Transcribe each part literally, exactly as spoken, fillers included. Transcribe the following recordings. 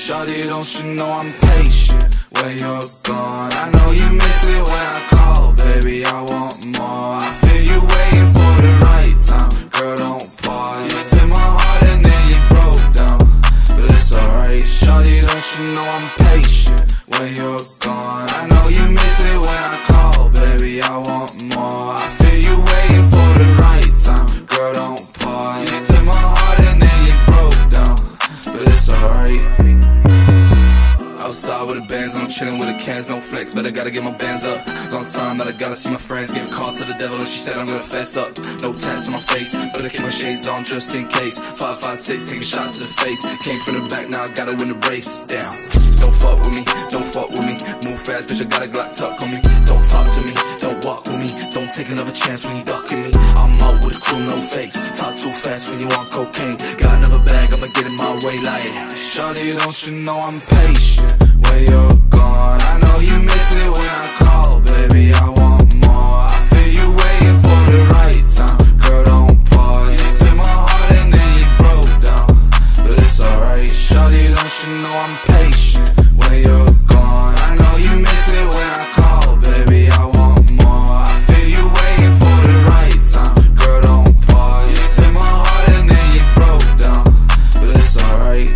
Shawty, don't you know I'm patient when you're gone? I know you miss it when I call, baby, I want more. I feel you waiting for the right time, girl, don't pause. You took my heart and then you broke down, but it's alright. Shawty, don't you know I'm patient when you're gone? I know you miss it when I call, baby, I want more. I feel you waiting for the right time, girl, don't pause. You took my heart and then you broke down, but it's alright. Outside with the bands and I'm chilling with the cans, no flex, but I gotta get my bands up. Long time that I gotta see my friends, give a call to the devil and she said I'm gonna fess up. No tats on my face, but I keep my shades on just in case. Five, five, six, taking shots to the face. Came from the back, now I gotta win the race. Damn, don't fuck with me, don't fuck with me. Move fast, bitch, I got a Glock tuck on me. Don't talk to me, don't walk with me. Don't take another chance when you ducking me. I'm out with a crew, no fakes. Talk too fast when you want cocaine. Got another bag, I'ma get in my way like Shawty, don't you know I'm patient when you're gone? I know you miss it when I call, baby, I want more. I feel you waiting for the right time, girl, don't pause. You took my heart and then you broke down, but it's alright. Shawty, don't you know I'm patient when you're gone? I know you miss it when I call, baby, I want more. I feel you waiting for the right time, girl, don't pause. You took my heart and then you broke down, but it's alright.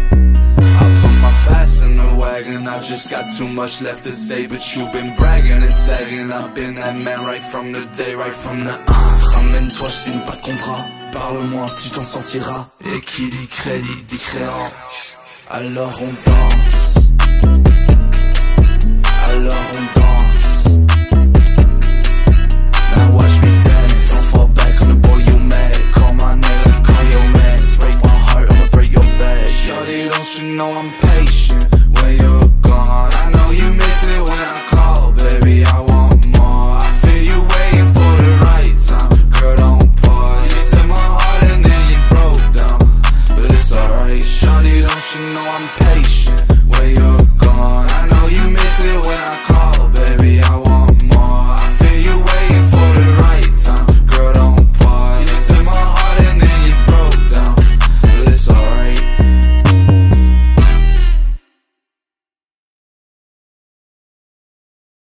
I just got too much left to say, but you've been bragging and tagging. I've been that man right from the day, right from the un. Ramène-toi, je signe pas de contrat. Parle-moi, tu t'en sentiras. Et qui dit crédit dit créance. Alors on danse. Alors on danse. Now watch me dance. Don't fall back on the boy you mad. Call my name like call your man. Break my heart, I'ma break your back. Shawty, don't you know I'm patient when you're